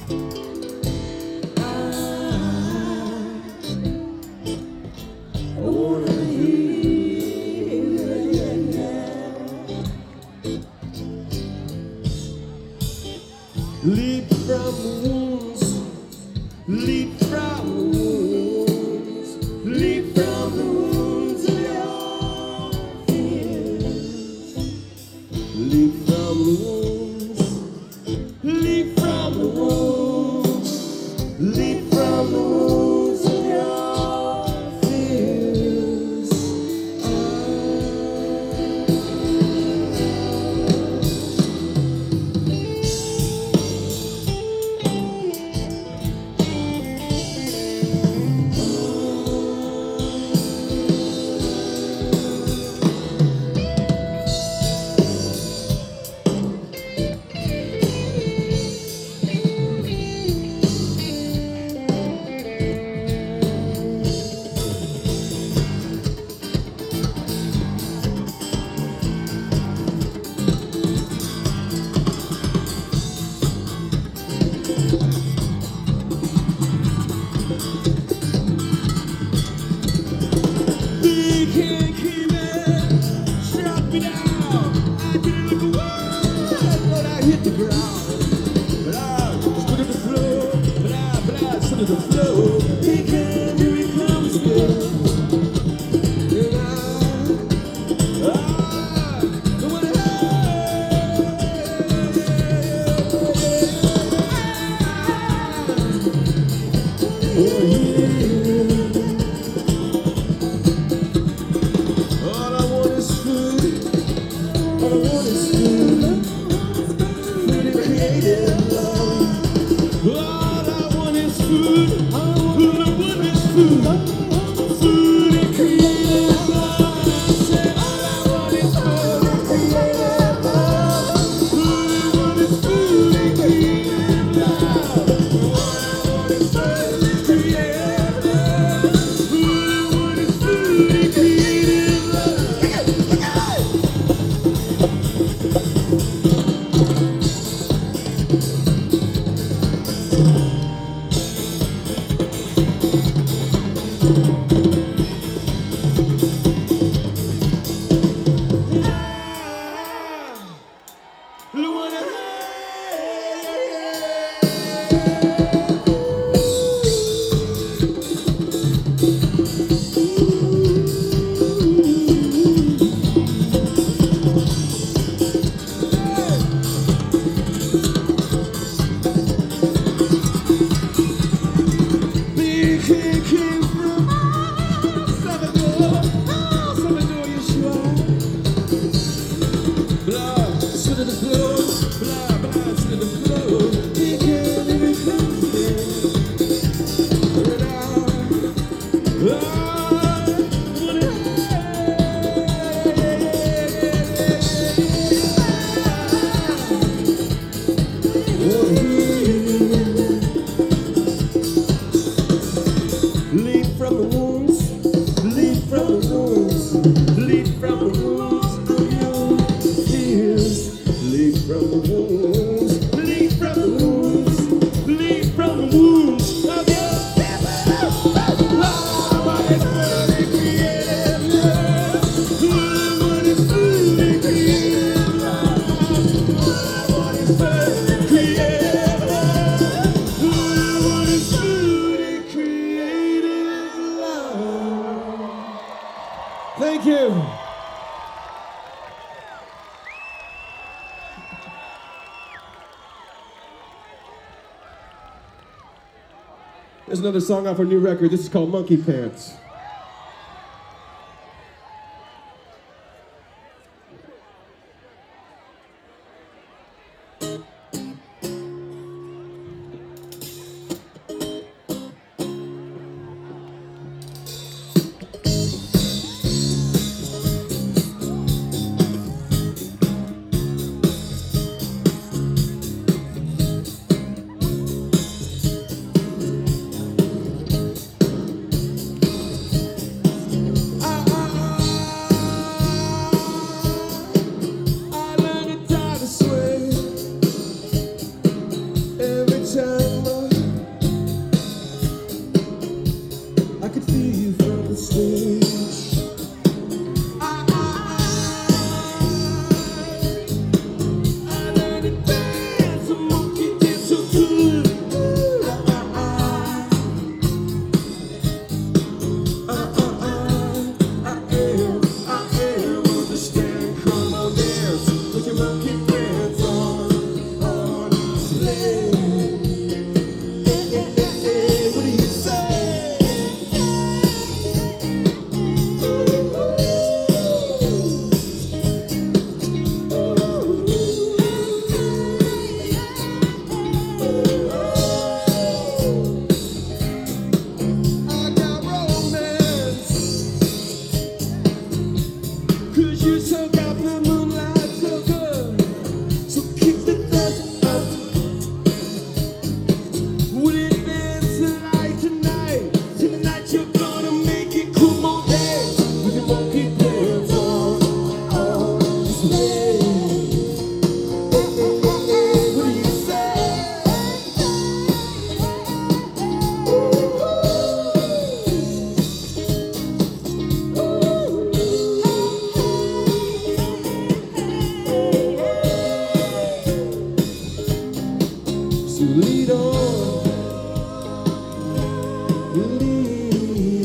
Leap from wounds, leap from wounds, leap from the wounds of your fears. Leap from the wounds, leap from the wounds, leap from the wounds of your fears. Thank you. There's another song off our new record. This is called Monkey Pants. lead on, lead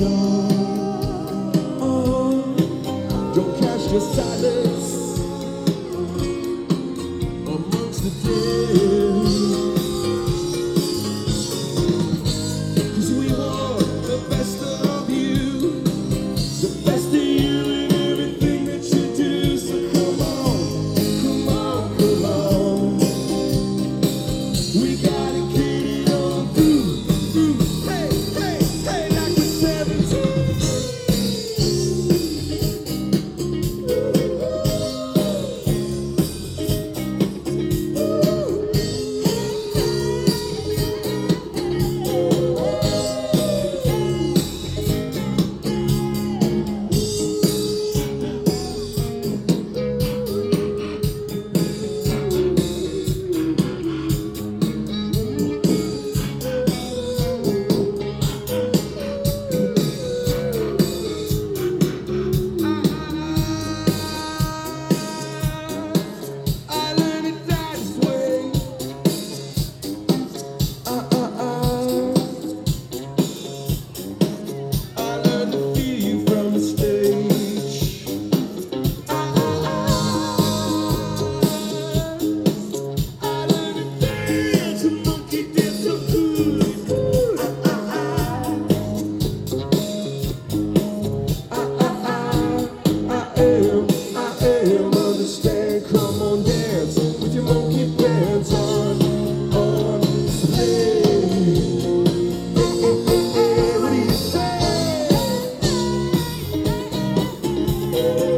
on. Don't cast your silence amongst the dead. 'Cause we want the best of you, the best of you in everything that you do. So come on, come on, come on. We gotta get it on through, through. Hey, hey, hey, like we're 17. Come on, dance with your monkey pants on, hey, what do you say?